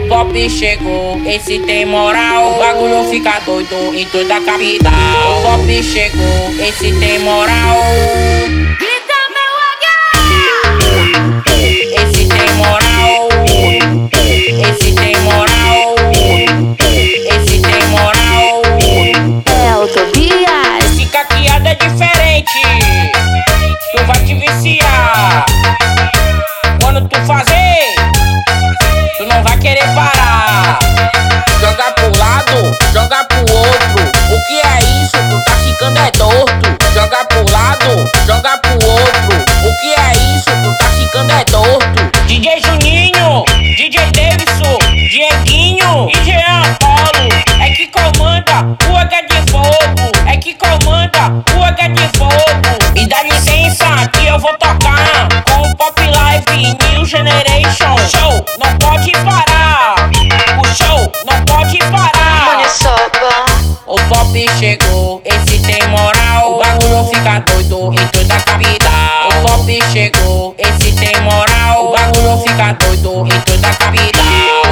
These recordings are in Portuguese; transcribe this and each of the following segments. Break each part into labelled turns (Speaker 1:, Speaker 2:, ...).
Speaker 1: O pop chegou, esse tem moral. O bagulho fica doido em toda a capital. O pop chegou, esse tem moral.
Speaker 2: Grita meu H!
Speaker 1: Esse tem moral. Esse tem moral. Esse tem moral.
Speaker 2: É o Tobias.
Speaker 1: Esse caqueado é diferente. Tu vai te viciar. Quando tu fazer, tu não vai querer parar. Joga pro lado, joga pro outro. O que é isso? Tu tá ficando é torto. Joga pro lado, joga pro outro. O que é isso? Tu tá ficando é torto. DJ Juninho, DJ Davidson, Dieguinho e Jean Apolo é que comanda o H de fogo. É que comanda o H de fogo. E dá licença que eu vou tocar com o Pop Live New Generation. Show não pode parar. O show não pode parar.
Speaker 2: Maniçoba.
Speaker 1: O pop chegou, esse tem moral. O bagulho fica doido em toda a capital. O pop chegou, esse tem moral. O bagulho fica doido em toda a capital.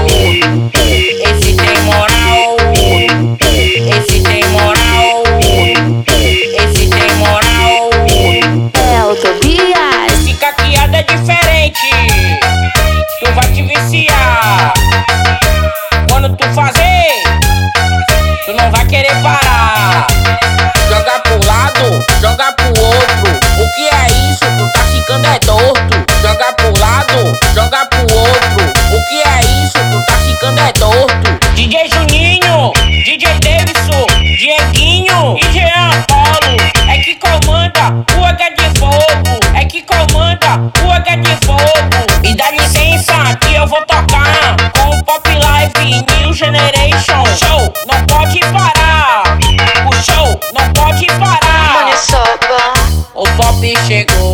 Speaker 1: Esse tem moral. Esse tem moral. Esse tem moral.
Speaker 2: É o Tobias.
Speaker 1: Esse caqueado é diferente. Tu vai te viciar. Quando tu fazer, tu não vai querer parar. Joga pro lado, joga pro outro. O que é isso? Tu tá ficando é torto. Joga pro lado, joga pro outro. O que é isso? Tu tá ficando é torto. DJ Juninho, DJ Davidson, Dieguinho e Jean Apolo é que comanda o H de fogo. É que comanda o H de fogo. E dá licença que eu vou tocar com o Pop Live New Generation. Show não pode parar. O show não pode parar.
Speaker 2: Maniçoba.
Speaker 1: O pop chegou,